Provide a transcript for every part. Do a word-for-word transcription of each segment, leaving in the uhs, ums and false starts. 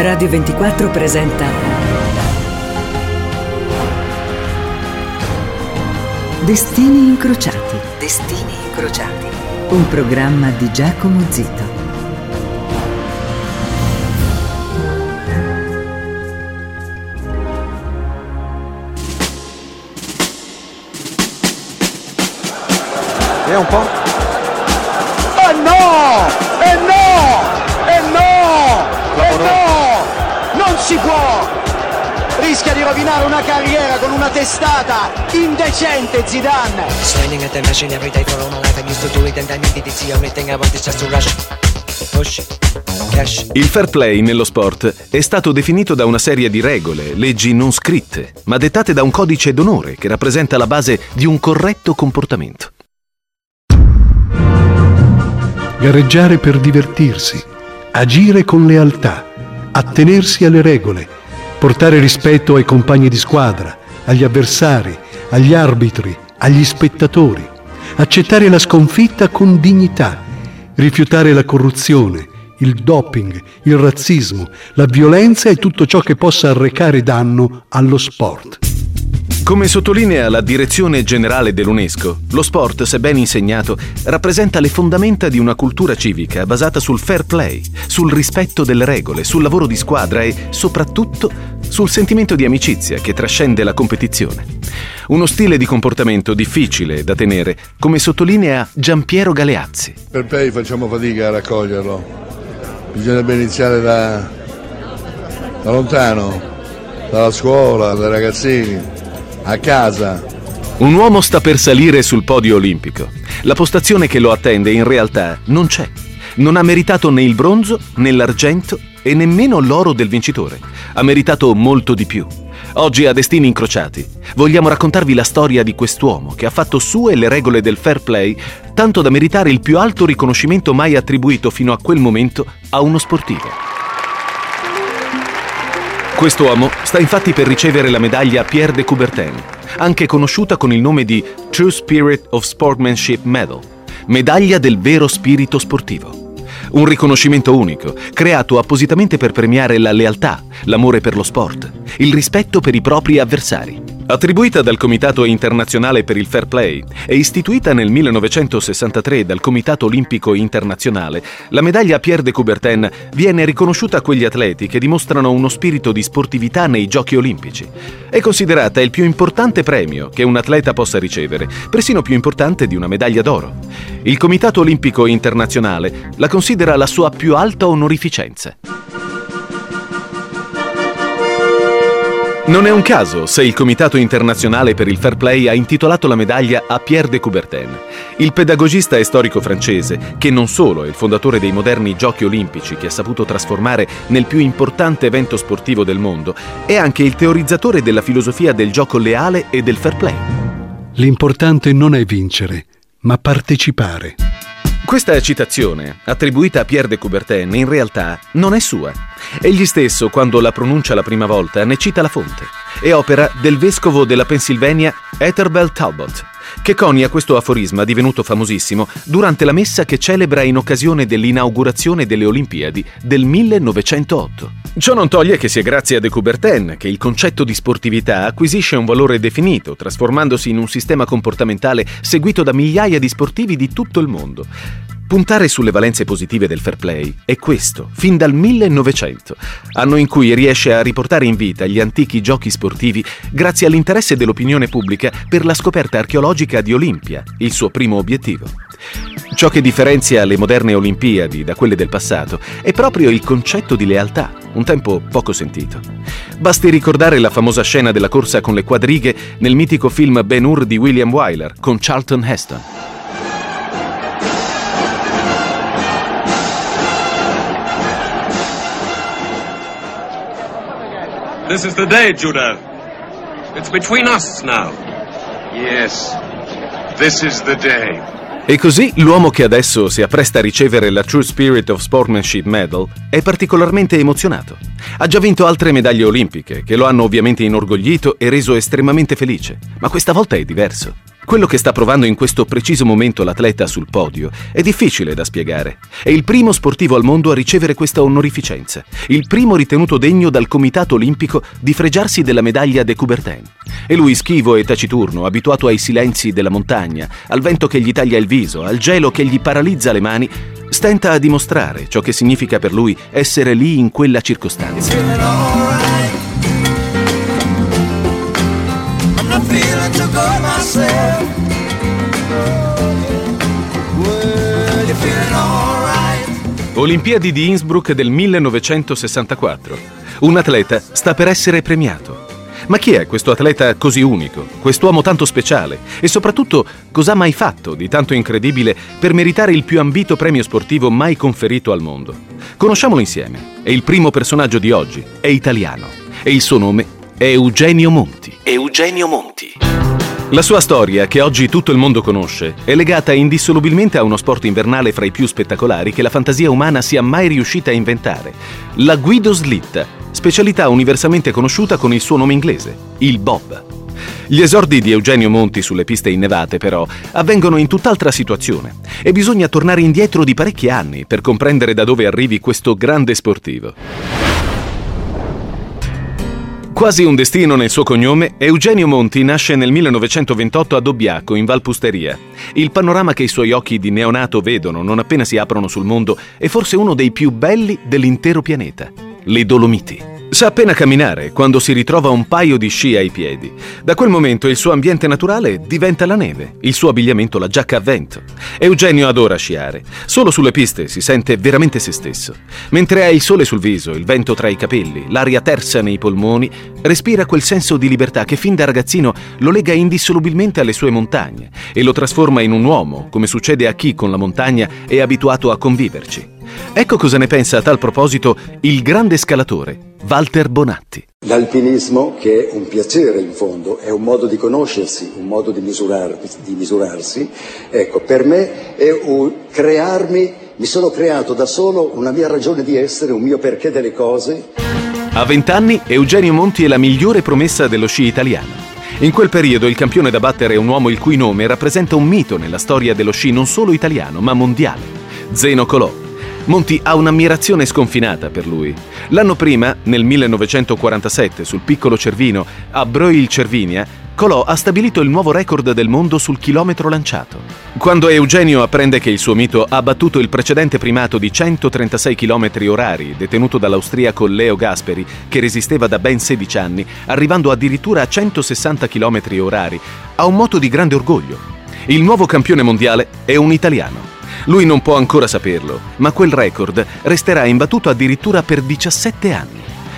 Radio ventiquattro presenta Destini incrociati. Destini incrociati. Un programma di Giacomo Zito. Vediamo un po'. Oh no! E no! E no! E no! Non si può! Rischia di rovinare una carriera con una testata indecente, Zidane. Standing at the machine every day for all my life. I'm used to do it and I need it. It's the only thing I want is just to rush. Push. Cash. Il fair play nello sport è stato definito da una serie di regole, leggi non scritte, ma dettate da un codice d'onore che rappresenta la base di un corretto comportamento. Gareggiare per divertirsi, agire con lealtà, attenersi alle regole, portare rispetto ai compagni di squadra, agli avversari, agli arbitri, agli spettatori, accettare la sconfitta con dignità, rifiutare la corruzione, il doping, il razzismo, la violenza e tutto ciò che possa arrecare danno allo sport. Come sottolinea la direzione generale dell'UNESCO, lo sport, se ben insegnato, rappresenta le fondamenta di una cultura civica basata sul fair play, sul rispetto delle regole, sul lavoro di squadra e, soprattutto, sul sentimento di amicizia che trascende la competizione. Uno stile di comportamento difficile da tenere, come sottolinea Giampiero Galeazzi. Per play facciamo fatica a raccoglierlo. Bisognerebbe iniziare da, da lontano, dalla scuola, dai ragazzini. A casa. Un uomo sta per salire sul podio olimpico. La postazione che lo attende in realtà non c'è. Non ha meritato né il bronzo, né l'argento e nemmeno l'oro del vincitore. Ha meritato molto di più. Oggi a Destini incrociati vogliamo raccontarvi la storia di quest'uomo che ha fatto sue le regole del fair play, tanto da meritare il più alto riconoscimento mai attribuito fino a quel momento a uno sportivo. Quest'uomo sta infatti per ricevere la medaglia Pierre de Coubertin, anche conosciuta con il nome di True Spirit of Sportsmanship Medal, medaglia del vero spirito sportivo. Un riconoscimento unico, creato appositamente per premiare la lealtà, l'amore per lo sport, il rispetto per i propri avversari. Attribuita dal Comitato Internazionale per il Fair Play e istituita nel millenovecentosessantatré dal Comitato Olimpico Internazionale, la medaglia Pierre de Coubertin viene riconosciuta a quegli atleti che dimostrano uno spirito di sportività nei Giochi Olimpici. È considerata il più importante premio che un atleta possa ricevere, persino più importante di una medaglia d'oro. Il Comitato Olimpico Internazionale la considera la sua più alta onorificenza. Non è un caso se il Comitato Internazionale per il Fair Play ha intitolato la medaglia a Pierre de Coubertin, il pedagogista e storico francese che non solo è il fondatore dei moderni Giochi Olimpici che ha saputo trasformare nel più importante evento sportivo del mondo, è anche il teorizzatore della filosofia del gioco leale e del fair play. L'importante non è vincere, ma partecipare. Questa citazione, attribuita a Pierre de Coubertin, in realtà non è sua. Egli stesso, quando la pronuncia la prima volta, ne cita la fonte. È opera del vescovo della Pennsylvania Ethelbert Talbot, che conia questo aforisma divenuto famosissimo durante la messa che celebra in occasione dell'inaugurazione delle Olimpiadi del millenovecentootto. Ciò non toglie che sia grazie a de Coubertin che il concetto di sportività acquisisce un valore definito, trasformandosi in un sistema comportamentale seguito da migliaia di sportivi di tutto il mondo. Puntare sulle valenze positive del fair play è questo, fin dal millenovecento, anno in cui riesce a riportare in vita gli antichi giochi sportivi grazie all'interesse dell'opinione pubblica per la scoperta archeologica di Olimpia, il suo primo obiettivo. Ciò che differenzia le moderne Olimpiadi da quelle del passato è proprio il concetto di lealtà, un tempo poco sentito. Basti ricordare la famosa scena della corsa con le quadrighe nel mitico film Ben-Hur di William Wyler con Charlton Heston. This is the day, Judah. It's between us now. Yes, this is the day. E così l'uomo che adesso si appresta a ricevere la True Spirit of Sportsmanship Medal è particolarmente emozionato. Ha già vinto altre medaglie olimpiche, che lo hanno ovviamente inorgoglito e reso estremamente felice, ma questa volta è diverso. Quello che sta provando in questo preciso momento l'atleta sul podio è difficile da spiegare. È il primo sportivo al mondo a ricevere questa onorificenza, il primo ritenuto degno dal Comitato Olimpico di fregiarsi della medaglia de Coubertin. E lui, schivo e taciturno, abituato ai silenzi della montagna, al vento che gli taglia il viso, al gelo che gli paralizza le mani, stenta a dimostrare ciò che significa per lui essere lì in quella circostanza. Olimpiadi di Innsbruck del millenovecentosessantaquattro. Un atleta sta per essere premiato. Ma chi è questo atleta così unico, quest'uomo tanto speciale e soprattutto cosa ha mai fatto di tanto incredibile per meritare il più ambito premio sportivo mai conferito al mondo? Conosciamolo insieme. È il primo personaggio di oggi, è italiano e il suo nome è Eugenio Monti. Eugenio Monti. La sua storia, che oggi tutto il mondo conosce, è legata indissolubilmente a uno sport invernale fra i più spettacolari che la fantasia umana sia mai riuscita a inventare: la guidoslitta, specialità universalmente conosciuta con il suo nome inglese, il bob. Gli esordi di Eugenio Monti sulle piste innevate, però, avvengono in tutt'altra situazione e bisogna tornare indietro di parecchi anni per comprendere da dove arrivi questo grande sportivo. Quasi un destino nel suo cognome, Eugenio Monti nasce nel millenovecentoventotto a Dobbiaco, in Valpusteria. Il panorama che i suoi occhi di neonato vedono non appena si aprono sul mondo è forse uno dei più belli dell'intero pianeta: le Dolomiti. Sa appena camminare quando si ritrova un paio di sci ai piedi. Da quel momento il suo ambiente naturale diventa la neve, il suo abbigliamento la giacca a vento. Eugenio adora sciare. Solo sulle piste si sente veramente se stesso. Mentre ha il sole sul viso, il vento tra i capelli, l'aria tersa nei polmoni, respira quel senso di libertà che fin da ragazzino lo lega indissolubilmente alle sue montagne e lo trasforma in un uomo, come succede a chi con la montagna è abituato a conviverci. Ecco cosa ne pensa a tal proposito il grande scalatore Walter Bonatti. L'alpinismo, che è un piacere in fondo, è un modo di conoscersi, un modo di, misurar, di misurarsi, ecco, per me è un crearmi, mi sono creato da solo una mia ragione di essere, un mio perché delle cose. A vent'anni Eugenio Monti è la migliore promessa dello sci italiano. In quel periodo il campione da battere è un uomo il cui nome rappresenta un mito nella storia dello sci non solo italiano, ma mondiale: Zeno Colò. Monti ha un'ammirazione sconfinata per lui. L'anno prima, nel millenovecentoquarantasette, sul piccolo Cervino, a Breuil-Cervinia, Colò ha stabilito il nuovo record del mondo sul chilometro lanciato. Quando Eugenio apprende che il suo mito ha battuto il precedente primato di centotrentasei chilometri orari detenuto dall'austriaco Leo Gasperi, che resisteva da ben sedici anni, arrivando addirittura a centosessanta chilometri orari, ha un moto di grande orgoglio. Il nuovo campione mondiale è un italiano. Lui non può ancora saperlo, ma quel record resterà imbattuto addirittura per diciassette anni.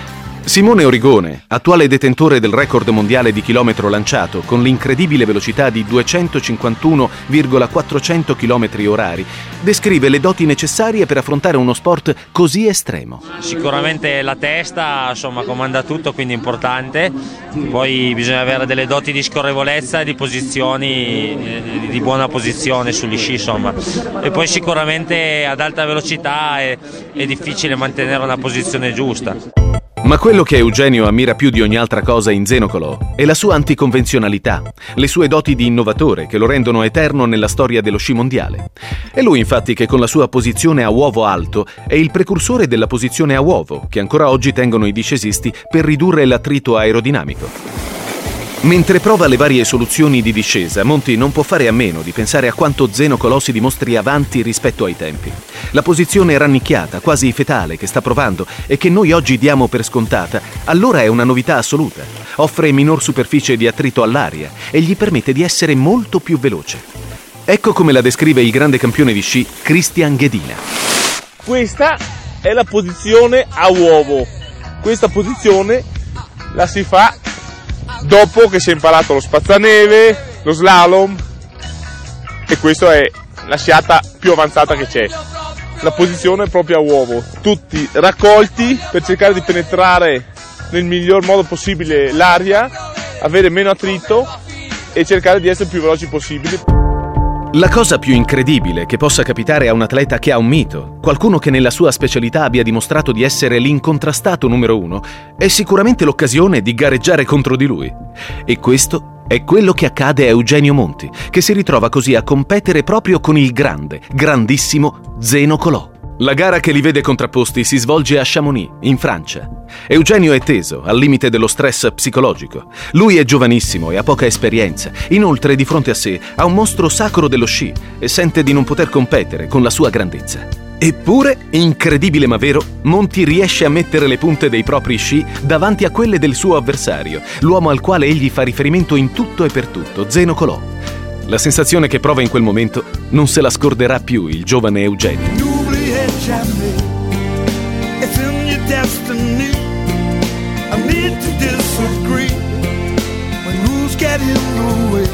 Simone Origone, attuale detentore del record mondiale di chilometro lanciato con l'incredibile velocità di duecentocinquantuno virgola quattrocento chilometri orari, descrive le doti necessarie per affrontare uno sport così estremo. Sicuramente la testa, insomma, comanda tutto, quindi importante. Poi bisogna avere delle doti di scorrevolezza e di posizioni, di buona posizione sugli sci, insomma. E poi sicuramente ad alta velocità è, è difficile mantenere una posizione giusta. Ma quello che Eugenio ammira più di ogni altra cosa in Zeno Colò è la sua anticonvenzionalità, le sue doti di innovatore che lo rendono eterno nella storia dello sci mondiale. È lui infatti che con la sua posizione a uovo alto è il precursore della posizione a uovo che ancora oggi tengono i discesisti per ridurre l'attrito aerodinamico. Mentre prova le varie soluzioni di discesa, Monti non può fare a meno di pensare a quanto Zeno Colò si dimostri avanti rispetto ai tempi. La posizione rannicchiata, quasi fetale, che sta provando e che noi oggi diamo per scontata, allora è una novità assoluta. Offre minor superficie di attrito all'aria e gli permette di essere molto più veloce. Ecco come la descrive il grande campione di sci Christian Ghedina. Questa è la posizione a uovo. Questa posizione la si fa dopo che si è imparato lo spazzaneve, lo slalom, e questa è la sciata più avanzata che c'è. La posizione è proprio a uovo, tutti raccolti per cercare di penetrare nel miglior modo possibile l'aria, avere meno attrito e cercare di essere più veloci possibili. La cosa più incredibile che possa capitare a un atleta che ha un mito, qualcuno che nella sua specialità abbia dimostrato di essere l'incontrastato numero uno, è sicuramente l'occasione di gareggiare contro di lui. E questo è quello che accade a Eugenio Monti, che si ritrova così a competere proprio con il grande, grandissimo Zeno Colò. La gara che li vede contrapposti si svolge a Chamonix, in Francia. Eugenio è teso, al limite dello stress psicologico. Lui è giovanissimo e ha poca esperienza. Inoltre, di fronte a sé, ha un mostro sacro dello sci e sente di non poter competere con la sua grandezza. Eppure, incredibile ma vero, Monti riesce a mettere le punte dei propri sci davanti a quelle del suo avversario, l'uomo al quale egli fa riferimento in tutto e per tutto, Zeno Colò. La sensazione che prova in quel momento non se la scorderà più il giovane Eugenio. It's in your destiny. I need to disagree when rules get in the way.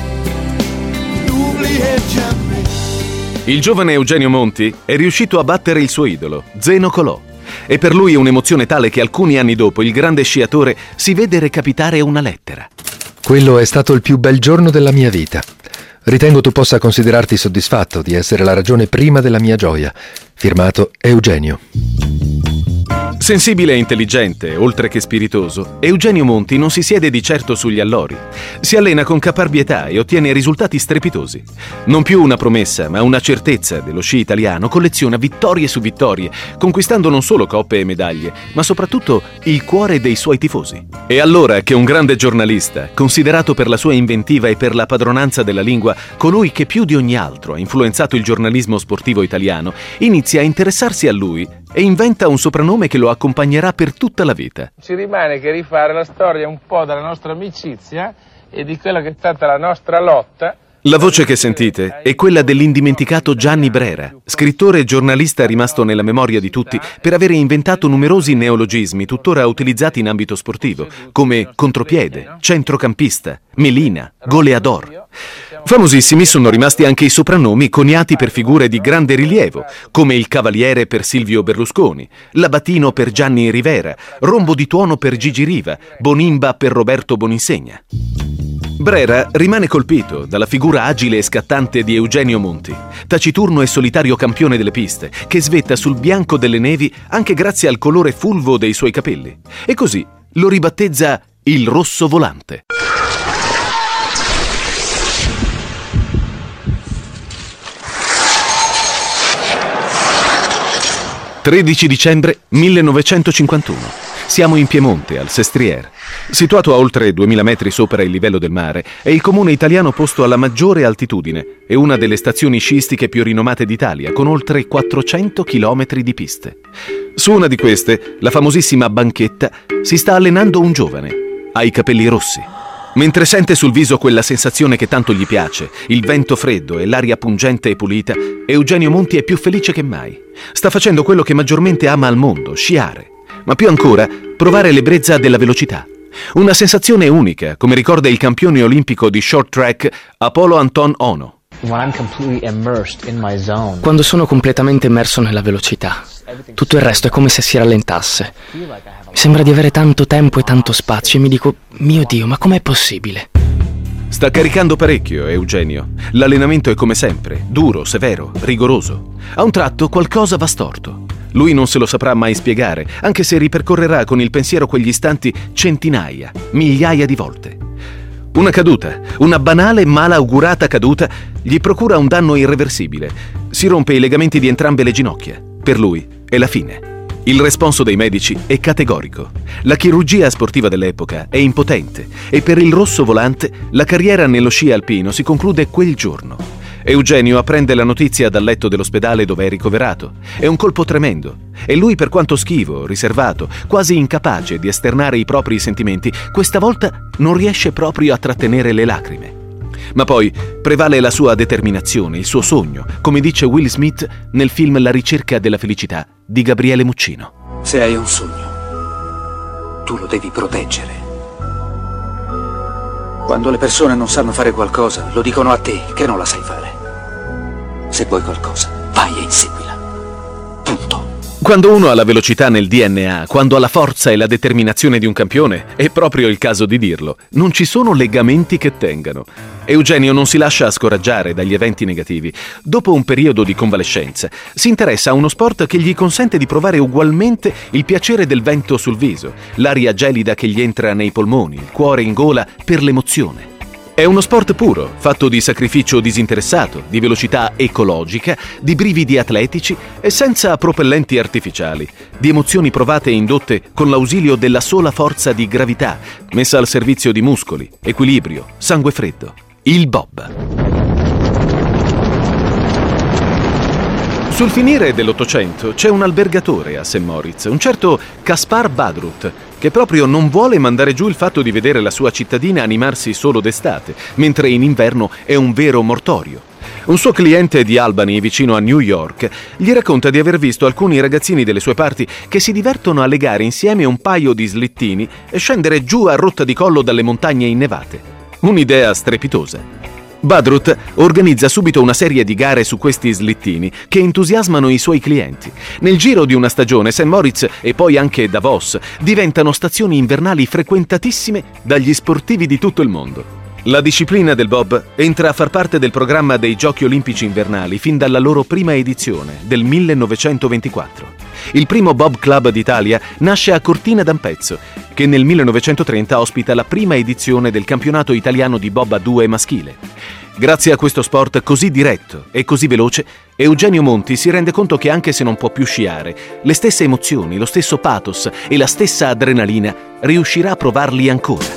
Il giovane Eugenio Monti è riuscito a battere il suo idolo, Zeno Colò. E per lui è un'emozione tale che alcuni anni dopo il grande sciatore si vede recapitare una lettera. Quello è stato il più bel giorno della mia vita. Ritengo tu possa considerarti soddisfatto di essere la ragione prima della mia gioia. Firmato Eugenio. Sensibile e intelligente, oltre che spiritoso, Eugenio Monti non si siede di certo sugli allori. Si allena con caparbietà e ottiene risultati strepitosi. Non più una promessa, ma una certezza dello sci italiano, colleziona vittorie su vittorie, conquistando non solo coppe e medaglie, ma soprattutto il cuore dei suoi tifosi. È allora che un grande giornalista, considerato per la sua inventiva e per la padronanza della lingua, colui che più di ogni altro ha influenzato il giornalismo sportivo italiano, inizia a interessarsi a lui e inventa un soprannome che lo accompagnerà per tutta la vita. Ci rimane che rifare la storia un po' della nostra amicizia e di quella che è stata la nostra lotta. La voce che sentite è quella dell'indimenticato Gianni Brera, scrittore e giornalista rimasto nella memoria di tutti per avere inventato numerosi neologismi tuttora utilizzati in ambito sportivo, come contropiede, centrocampista, melina, goleador. Famosissimi sono rimasti anche i soprannomi coniati per figure di grande rilievo, come il Cavaliere per Silvio Berlusconi, l'Abatino per Gianni Rivera, Rombo di Tuono per Gigi Riva, Bonimba per Roberto Boninsegna. Brera rimane colpito dalla figura agile e scattante di Eugenio Monti, taciturno e solitario campione delle piste, che svetta sul bianco delle nevi anche grazie al colore fulvo dei suoi capelli. E così lo ribattezza il Rosso Volante. tredici dicembre millenovecentocinquantuno. Siamo in Piemonte, al Sestriere. Situato a oltre duemila metri sopra il livello del mare, è il comune italiano posto alla maggiore altitudine e una delle stazioni sciistiche più rinomate d'Italia, con oltre quattrocento chilometri di piste. Su una di queste, la famosissima Banchetta, si sta allenando un giovane, ha i capelli rossi. Mentre sente sul viso quella sensazione che tanto gli piace, il vento freddo e l'aria pungente e pulita, Eugenio Monti è più felice che mai. Sta facendo quello che maggiormente ama al mondo, sciare. Ma più ancora, provare l'ebbrezza della velocità. Una sensazione unica, come ricorda il campione olimpico di short track Apolo Anton Ono. Quando sono completamente immerso nella velocità, tutto il resto è come se si rallentasse. Mi sembra di avere tanto tempo e tanto spazio e mi dico, mio Dio, ma com'è possibile? Sta caricando parecchio, Eugenio. L'allenamento è come sempre, duro, severo, rigoroso. A un tratto qualcosa va storto. Lui non se lo saprà mai spiegare, anche se ripercorrerà con il pensiero quegli istanti centinaia, migliaia di volte. Una caduta, una banale malaugurata caduta, gli procura un danno irreversibile. Si rompe i legamenti di entrambe le ginocchia. Per lui è la fine. Il responso dei medici è categorico. La chirurgia sportiva dell'epoca è impotente e per il Rosso Volante la carriera nello sci alpino si conclude quel giorno. Eugenio apprende la notizia dal letto dell'ospedale dove è ricoverato. È un colpo tremendo e lui, per quanto schivo, riservato, quasi incapace di esternare i propri sentimenti, questa volta non riesce proprio a trattenere le lacrime. Ma poi prevale la sua determinazione, il suo sogno, come dice Will Smith nel film La ricerca della felicità di Gabriele Muccino. Se hai un sogno, tu lo devi proteggere. Quando le persone non sanno fare qualcosa, lo dicono a te che non la sai fare. Se vuoi qualcosa, vai e inseguila. Punto. Quando uno ha la velocità nel D N A, quando ha la forza e la determinazione di un campione, è proprio il caso di dirlo, non ci sono legamenti che tengano. Eugenio non si lascia scoraggiare dagli eventi negativi. Dopo un periodo di convalescenza, si interessa a uno sport che gli consente di provare ugualmente il piacere del vento sul viso, l'aria gelida che gli entra nei polmoni, il cuore in gola per l'emozione. È uno sport puro, fatto di sacrificio disinteressato, di velocità ecologica, di brividi atletici e senza propellenti artificiali, di emozioni provate e indotte con l'ausilio della sola forza di gravità, messa al servizio di muscoli, equilibrio, sangue freddo. Il bob. Sul finire dell'Ottocento c'è un albergatore a Saint Moritz, un certo Caspar Badrut, che proprio non vuole mandare giù il fatto di vedere la sua cittadina animarsi solo d'estate, mentre in inverno è un vero mortorio. Un suo cliente di Albany, vicino a New York, gli racconta di aver visto alcuni ragazzini delle sue parti che si divertono a legare insieme un paio di slittini e scendere giù a rotta di collo dalle montagne innevate. Un'idea strepitosa. Badrut organizza subito una serie di gare su questi slittini che entusiasmano i suoi clienti. Nel giro di una stagione, Saint Moritz e poi anche Davos diventano stazioni invernali frequentatissime dagli sportivi di tutto il mondo. La disciplina del bob entra a far parte del programma dei Giochi Olimpici Invernali fin dalla loro prima edizione, del millenovecentoventiquattro. Il primo Bob Club d'Italia nasce a Cortina d'Ampezzo, che nel millenovecentotrenta ospita la prima edizione del campionato italiano di bob a due maschile. Grazie a questo sport così diretto e così veloce, Eugenio Monti si rende conto che anche se non può più sciare, le stesse emozioni, lo stesso pathos e la stessa adrenalina riuscirà a provarli ancora.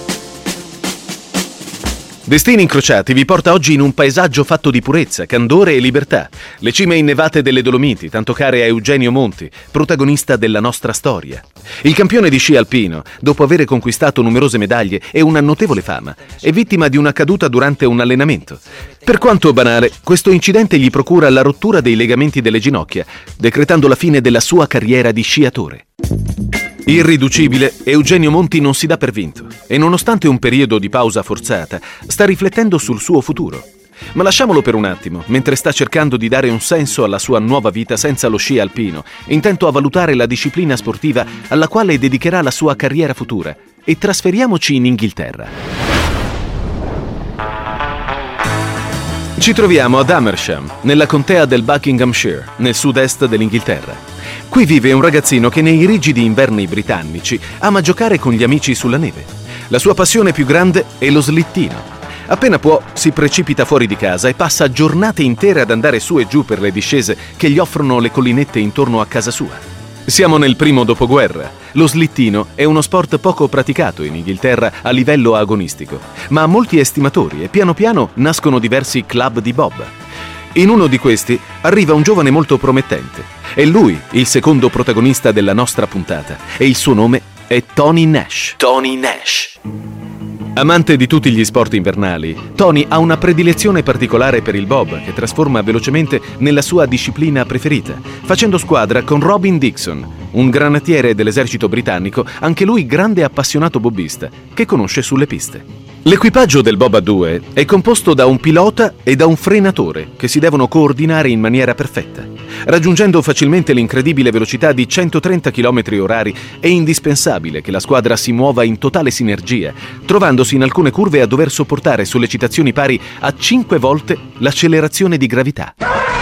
Destini Incrociati vi porta oggi in un paesaggio fatto di purezza, candore e libertà. Le cime innevate delle Dolomiti, tanto care a Eugenio Monti, protagonista della nostra storia. Il campione di sci alpino, dopo aver conquistato numerose medaglie e una notevole fama, è vittima di una caduta durante un allenamento. Per quanto banale, questo incidente gli procura la rottura dei legamenti delle ginocchia, decretando la fine della sua carriera di sciatore. Irriducibile, Eugenio Monti non si dà per vinto e nonostante un periodo di pausa forzata, sta riflettendo sul suo futuro. Ma lasciamolo per un attimo, mentre sta cercando di dare un senso alla sua nuova vita senza lo sci alpino, intento a valutare la disciplina sportiva alla quale dedicherà la sua carriera futura, e trasferiamoci in Inghilterra. Ci troviamo ad Amersham, nella contea del Buckinghamshire, nel sud-est dell'Inghilterra. Qui vive un ragazzino che nei rigidi inverni britannici ama giocare con gli amici sulla neve. La sua passione più grande è lo slittino. Appena può, si precipita fuori di casa e passa giornate intere ad andare su e giù per le discese che gli offrono le collinette intorno a casa sua. Siamo nel primo dopoguerra. Lo slittino è uno sport poco praticato in Inghilterra a livello agonistico, ma ha molti estimatori e piano piano nascono diversi club di bob. In uno di questi arriva un giovane molto promettente. È lui il secondo protagonista della nostra puntata e il suo nome è Tony Nash. Tony Nash. Amante di tutti gli sport invernali, Tony ha una predilezione particolare per il bob, che trasforma velocemente nella sua disciplina preferita, facendo squadra con Robin Dixon, un granatiere dell'esercito britannico, anche lui grande appassionato bobbista, che conosce sulle piste. L'equipaggio del bob a due è composto da un pilota e da un frenatore che si devono coordinare in maniera perfetta. Raggiungendo facilmente l'incredibile velocità di centotrenta chilometri orari, è indispensabile che la squadra si muova in totale sinergia, trovandosi in alcune curve a dover sopportare sollecitazioni pari a cinque volte l'accelerazione di gravità.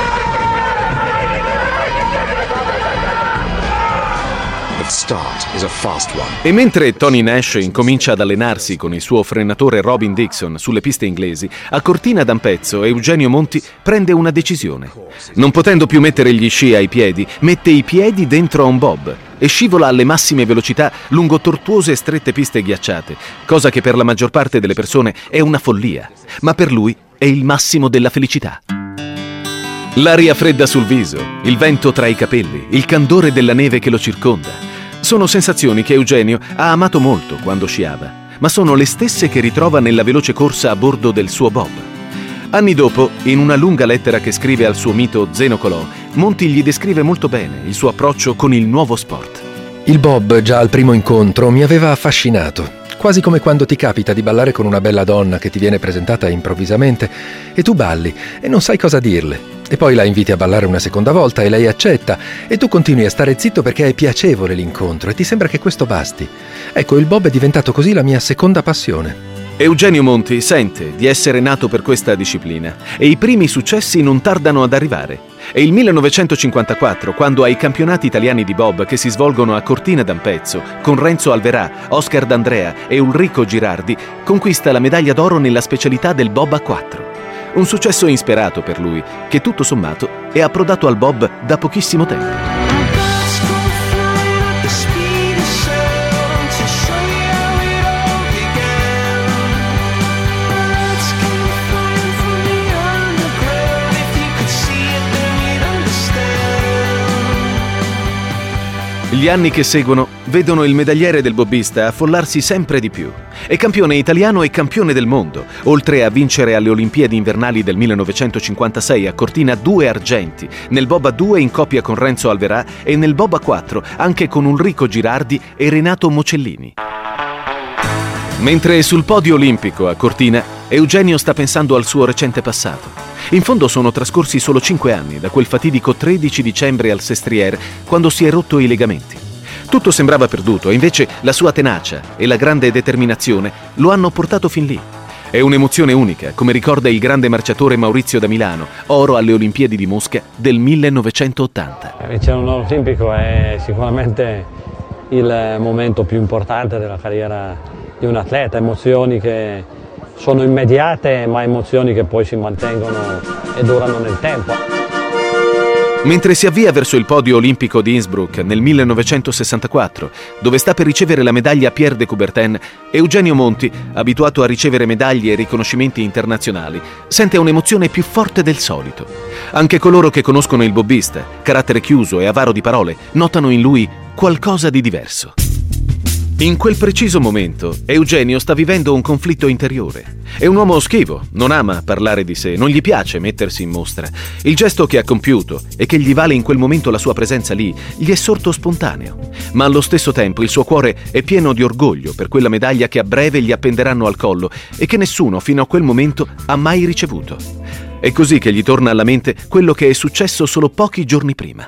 E mentre Tony Nash incomincia ad allenarsi con il suo frenatore Robin Dixon sulle piste inglesi, a Cortina d'Ampezzo Eugenio Monti prende una decisione. Non potendo più mettere gli sci ai piedi, mette i piedi dentro a un bob e scivola alle massime velocità lungo tortuose e strette piste ghiacciate, cosa che per la maggior parte delle persone è una follia, ma per lui è il massimo della felicità. L'aria fredda sul viso, il vento tra i capelli, il candore della neve che lo circonda. Sono sensazioni che Eugenio ha amato molto quando sciava, ma sono le stesse che ritrova nella veloce corsa a bordo del suo bob. Anni dopo, in una lunga lettera che scrive al suo mito Zeno Colò, Monti gli descrive molto bene il suo approccio con il nuovo sport. Il bob, già al primo incontro, mi aveva affascinato, quasi come quando ti capita di ballare con una bella donna che ti viene presentata improvvisamente e tu balli e non sai cosa dirle. E poi la inviti a ballare una seconda volta e lei accetta, e tu continui a stare zitto perché è piacevole l'incontro e ti sembra che questo basti. Ecco, il bob è diventato così la mia seconda passione. Eugenio Monti sente di essere nato per questa disciplina e i primi successi non tardano ad arrivare. È il millenovecentocinquantaquattro quando ai campionati italiani di bob che si svolgono a Cortina d'Ampezzo con Renzo Alverà, Oscar D'Andrea e Ulrico Girardi conquista la medaglia d'oro nella specialità del bob a quattro. Un successo insperato per lui, che tutto sommato è approdato al bob da pochissimo tempo. Gli anni che seguono vedono il medagliere del bobbista affollarsi sempre di più. È campione italiano e campione del mondo, oltre a vincere alle Olimpiadi invernali del millenovecentocinquantasei a Cortina due argenti, nel bob a due in coppia con Renzo Alverà e nel bob a quattro anche con Ulrico Girardi e Renato Mocellini. Mentre sul podio olimpico a Cortina, Eugenio sta pensando al suo recente passato. In fondo sono trascorsi solo cinque anni da quel fatidico tredici dicembre al Sestriere, quando si è rotto i legamenti. Tutto sembrava perduto e invece la sua tenacia e la grande determinazione lo hanno portato fin lì. È un'emozione unica, come ricorda il grande marciatore Maurizio da Milano, oro alle Olimpiadi di Mosca del millenovecentottanta. Vincere un oro olimpico è sicuramente il momento più importante della carriera di un atleta, emozioni che sono immediate ma emozioni che poi si mantengono e durano nel tempo. Mentre si avvia verso il podio olimpico di Innsbruck nel millenovecentosessantaquattro, dove sta per ricevere la medaglia Pierre de Coubertin, Eugenio Monti, abituato a ricevere medaglie e riconoscimenti internazionali, sente un'emozione più forte del solito. Anche coloro che conoscono il bobbista, carattere chiuso e avaro di parole, notano in lui qualcosa di diverso. In quel preciso momento, Eugenio sta vivendo un conflitto interiore. È un uomo schivo, non ama parlare di sé, non gli piace mettersi in mostra. Il gesto che ha compiuto e che gli vale in quel momento la sua presenza lì, gli è sorto spontaneo. Ma allo stesso tempo il suo cuore è pieno di orgoglio per quella medaglia che a breve gli appenderanno al collo e che nessuno fino a quel momento ha mai ricevuto. È così che gli torna alla mente quello che è successo solo pochi giorni prima.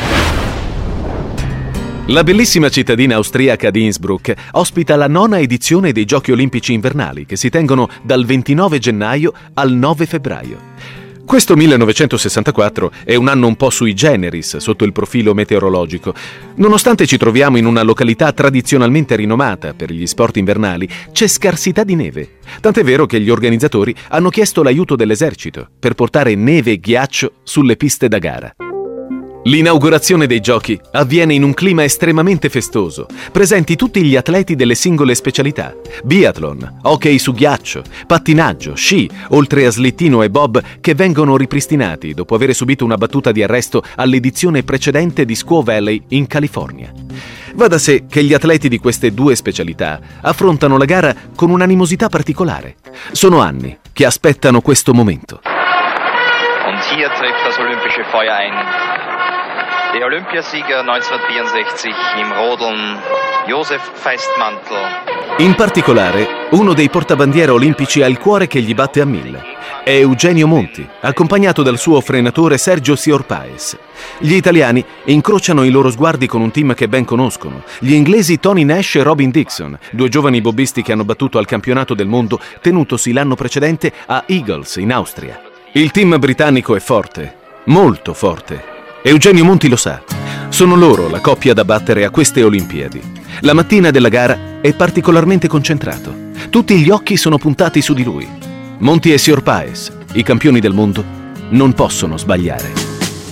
La bellissima cittadina austriaca di Innsbruck ospita la nona edizione dei Giochi Olimpici Invernali che si tengono dal ventinove gennaio al nove febbraio. Questo millenovecentosessantaquattro è un anno un po' sui generis sotto il profilo meteorologico. Nonostante ci troviamo in una località tradizionalmente rinomata per gli sport invernali, c'è scarsità di neve. Tant'è vero che gli organizzatori hanno chiesto l'aiuto dell'esercito per portare neve e ghiaccio sulle piste da gara. L'inaugurazione dei giochi avviene in un clima estremamente festoso, presenti tutti gli atleti delle singole specialità: biathlon, hockey su ghiaccio, pattinaggio, sci, oltre a slittino e bob, che vengono ripristinati dopo aver subito una battuta di arresto all'edizione precedente di Squaw Valley in California. Va da sé che gli atleti di queste due specialità affrontano la gara con un'animosità particolare. Sono anni che aspettano questo momento. Und hier trifft das olympische Feuer ein. Der Olympiasieger neunzehnhundertvierundsechzig im Rodeln, Josef Feistmantel. In particolare, uno dei portabandiera olimpici ha il cuore che gli batte a mille. È Eugenio Monti, accompagnato dal suo frenatore Sergio Siorpaes. Gli italiani incrociano i loro sguardi con un team che ben conoscono, gli inglesi Tony Nash e Robin Dixon, due giovani bobbisti che hanno battuto al campionato del mondo tenutosi l'anno precedente a Eagles, in Austria. Il team britannico è forte, molto forte. Eugenio Monti lo sa. Sono loro la coppia da battere a queste Olimpiadi. La mattina della gara è particolarmente concentrato. Tutti gli occhi sono puntati su di lui. Monti e Siorpaes, i campioni del mondo, non possono sbagliare.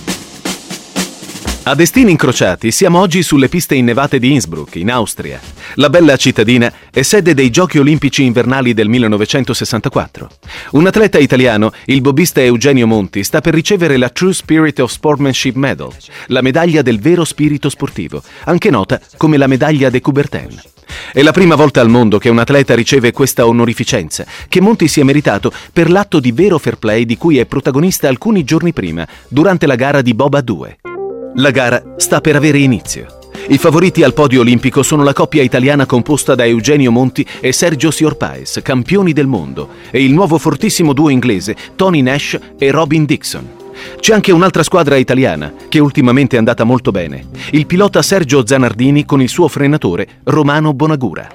A destini incrociati siamo oggi sulle piste innevate di Innsbruck, in Austria. La bella cittadina è sede dei Giochi Olimpici Invernali del millenovecentosessantaquattro. Un atleta italiano, il bobbista Eugenio Monti, sta per ricevere la True Spirit of Sportsmanship Medal, la medaglia del vero spirito sportivo, anche nota come la medaglia de Coubertin. È la prima volta al mondo che un atleta riceve questa onorificenza, che Monti si è meritato per l'atto di vero fair play di cui è protagonista alcuni giorni prima, durante la gara di bob a due. La gara sta per avere inizio. I favoriti al podio olimpico sono la coppia italiana composta da Eugenio Monti e Sergio Siorpaes, campioni del mondo, e il nuovo fortissimo duo inglese Tony Nash e Robin Dixon. C'è anche un'altra squadra italiana che ultimamente è andata molto bene, il pilota Sergio Zanardini con il suo frenatore Romano Bonagura.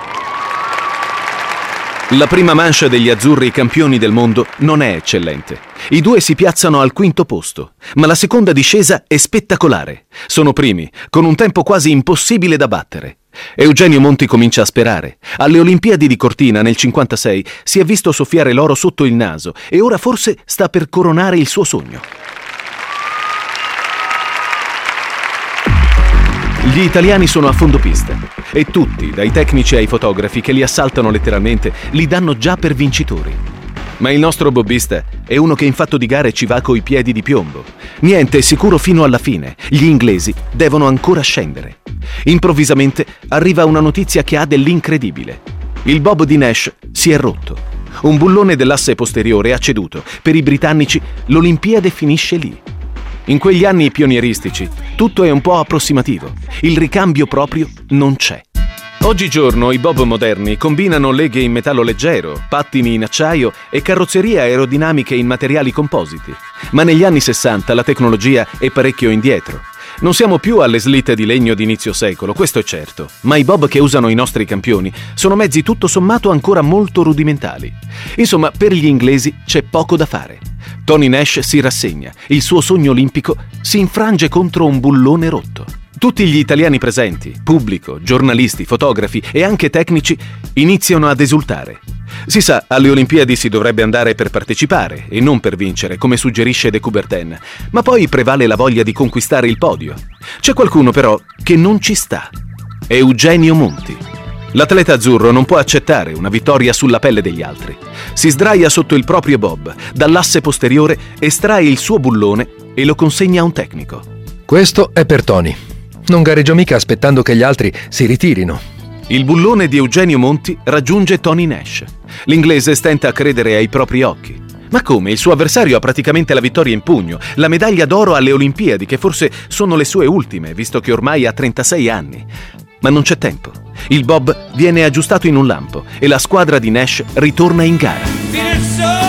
La prima manche degli azzurri campioni del mondo non è eccellente. I due si piazzano al quinto posto, ma la seconda discesa è spettacolare. Sono primi, con un tempo quasi impossibile da battere. Eugenio Monti comincia a sperare. Alle Olimpiadi di Cortina nel cinquantasei si è visto soffiare l'oro sotto il naso e ora forse sta per coronare il suo sogno. Gli italiani sono a fondo pista e tutti, dai tecnici ai fotografi che li assaltano letteralmente, li danno già per vincitori. Ma il nostro bobbista è uno che in fatto di gare ci va coi piedi di piombo. Niente è sicuro fino alla fine. Gli inglesi devono ancora scendere. Improvvisamente arriva una notizia che ha dell'incredibile. Il bob di Nash si è rotto. Un bullone dell'asse posteriore ha ceduto. Per i britannici l'Olimpiade finisce lì. In quegli anni pionieristici tutto è un po' approssimativo. Il ricambio proprio non c'è. Oggigiorno i bob moderni combinano leghe in metallo leggero, pattini in acciaio e carrozzerie aerodinamiche in materiali compositi. Ma negli anni sessanta la tecnologia è parecchio indietro. Non siamo più alle slitte di legno di inizio secolo, questo è certo, ma i bob che usano i nostri campioni sono mezzi tutto sommato ancora molto rudimentali. Insomma, per gli inglesi c'è poco da fare. Tony Nash si rassegna, il suo sogno olimpico si infrange contro un bullone rotto. Tutti gli italiani presenti, pubblico, giornalisti, fotografi e anche tecnici iniziano ad esultare. Si sa, alle Olimpiadi si dovrebbe andare per partecipare e non per vincere, come suggerisce De Coubertin, ma poi prevale la voglia di conquistare il podio. C'è qualcuno però che non ci sta. Eugenio Monti. L'atleta azzurro non può accettare una vittoria sulla pelle degli altri. Si sdraia sotto il proprio bob, dall'asse posteriore estrae il suo bullone e lo consegna a un tecnico. Questo è per Tony. Non gareggio mica aspettando che gli altri si ritirino. Il bullone di Eugenio Monti raggiunge Tony Nash. L'inglese stenta a credere ai propri occhi. Ma come? Il suo avversario ha praticamente la vittoria in pugno, la medaglia d'oro alle Olimpiadi, che forse sono le sue ultime, visto che ormai ha trentasei anni. Ma non c'è tempo. Il bob viene aggiustato in un lampo e la squadra di Nash ritorna in gara.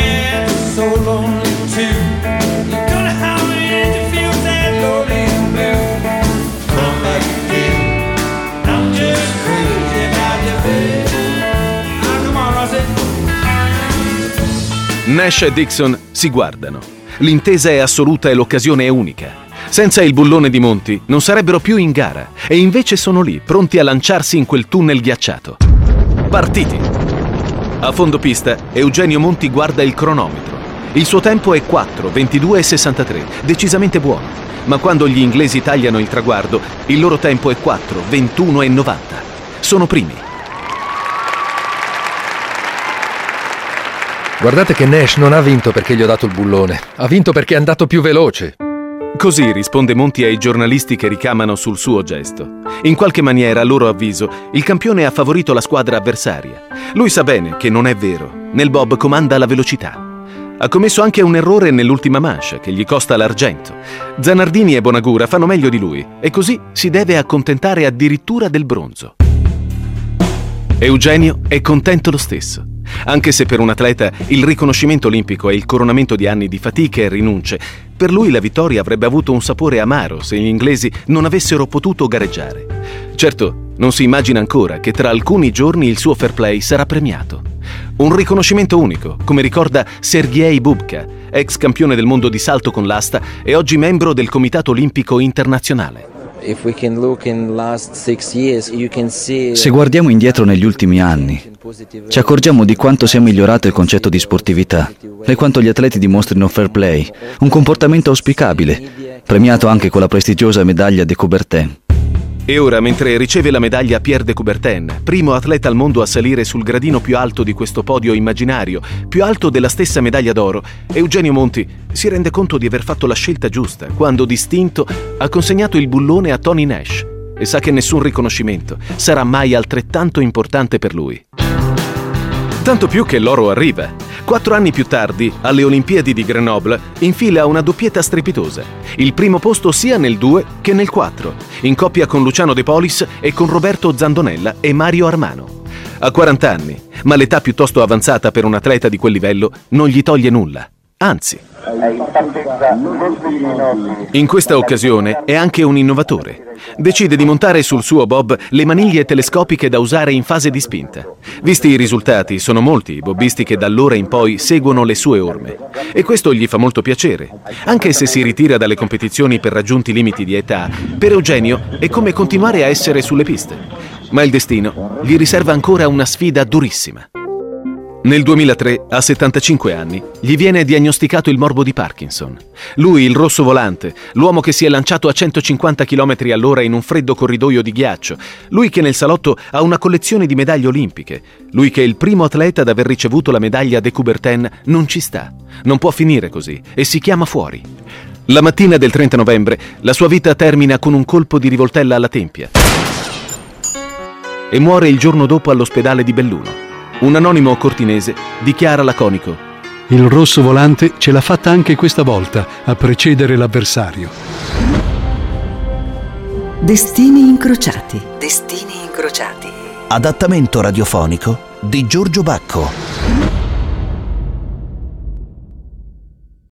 Nash e Dixon si guardano. L'intesa è assoluta e l'occasione è unica. Senza il bullone di Monti non sarebbero più in gara e invece sono lì, pronti a lanciarsi in quel tunnel ghiacciato. Partiti! A fondo pista, Eugenio Monti guarda il cronometro. Il suo tempo è quattro ventidue e sessantatré, decisamente buono. Ma quando gli inglesi tagliano il traguardo, il loro tempo è quattro ventuno e novanta. Sono primi. Guardate che Nash non ha vinto perché gli ho dato il bullone, ha vinto perché è andato più veloce. Così risponde Monti ai giornalisti che ricamano sul suo gesto. In qualche maniera, a loro avviso, il campione ha favorito la squadra avversaria. Lui sa bene che non è vero. Nel bob comanda la velocità. Ha commesso anche un errore nell'ultima manche che gli costa l'argento. Zanardini e Bonagura fanno meglio di lui e così si deve accontentare addirittura del bronzo. Eugenio è contento lo stesso. Anche se per un atleta il riconoscimento olimpico è il coronamento di anni di fatiche e rinunce, per lui la vittoria avrebbe avuto un sapore amaro se gli inglesi non avessero potuto gareggiare. Certo, non si immagina ancora che tra alcuni giorni il suo fair play sarà premiato. Un riconoscimento unico, come ricorda Sergej Bubka, ex campione del mondo di salto con l'asta e oggi membro del Comitato Olimpico Internazionale. Se guardiamo indietro negli ultimi anni, ci accorgiamo di quanto sia migliorato il concetto di sportività e quanto gli atleti dimostrino fair play, un comportamento auspicabile, premiato anche con la prestigiosa medaglia De Coubertin. E ora, mentre riceve la medaglia Pierre de Coubertin, primo atleta al mondo a salire sul gradino più alto di questo podio immaginario, più alto della stessa medaglia d'oro, Eugenio Monti si rende conto di aver fatto la scelta giusta quando, distinto, ha consegnato il bullone a Tony Nash e sa che nessun riconoscimento sarà mai altrettanto importante per lui. Tanto più che l'oro arriva. Quattro anni più tardi, alle Olimpiadi di Grenoble, infila una doppietta strepitosa. Il primo posto sia nel due che nel quattro, in coppia con Luciano De Polis e con Roberto Zandonella e Mario Armano. Ha quaranta anni, ma l'età piuttosto avanzata per un atleta di quel livello non gli toglie nulla. Anzi, in questa occasione è anche un innovatore. Decide di montare sul suo bob le maniglie telescopiche da usare in fase di spinta. Visti i risultati, sono molti i bobbisti che da allora in poi seguono le sue orme. E questo gli fa molto piacere. Anche se si ritira dalle competizioni per raggiunti limiti di età, per Eugenio è come continuare a essere sulle piste. Ma il destino gli riserva ancora una sfida durissima. Nel duemilatré, a settantacinque anni, gli viene diagnosticato il morbo di Parkinson. Lui, il rosso volante, l'uomo che si è lanciato a centocinquanta chilometri all'ora in un freddo corridoio di ghiaccio, lui che nel salotto ha una collezione di medaglie olimpiche, lui che è il primo atleta ad aver ricevuto la medaglia de Coubertin, non ci sta. Non può finire così e si chiama fuori. La mattina del trenta novembre, la sua vita termina con un colpo di rivoltella alla tempia e muore il giorno dopo all'ospedale di Belluno. Un anonimo cortinese dichiara laconico: il rosso volante ce l'ha fatta anche questa volta a precedere l'avversario. Destini incrociati. Destini incrociati. Adattamento radiofonico di Giorgio Bacco.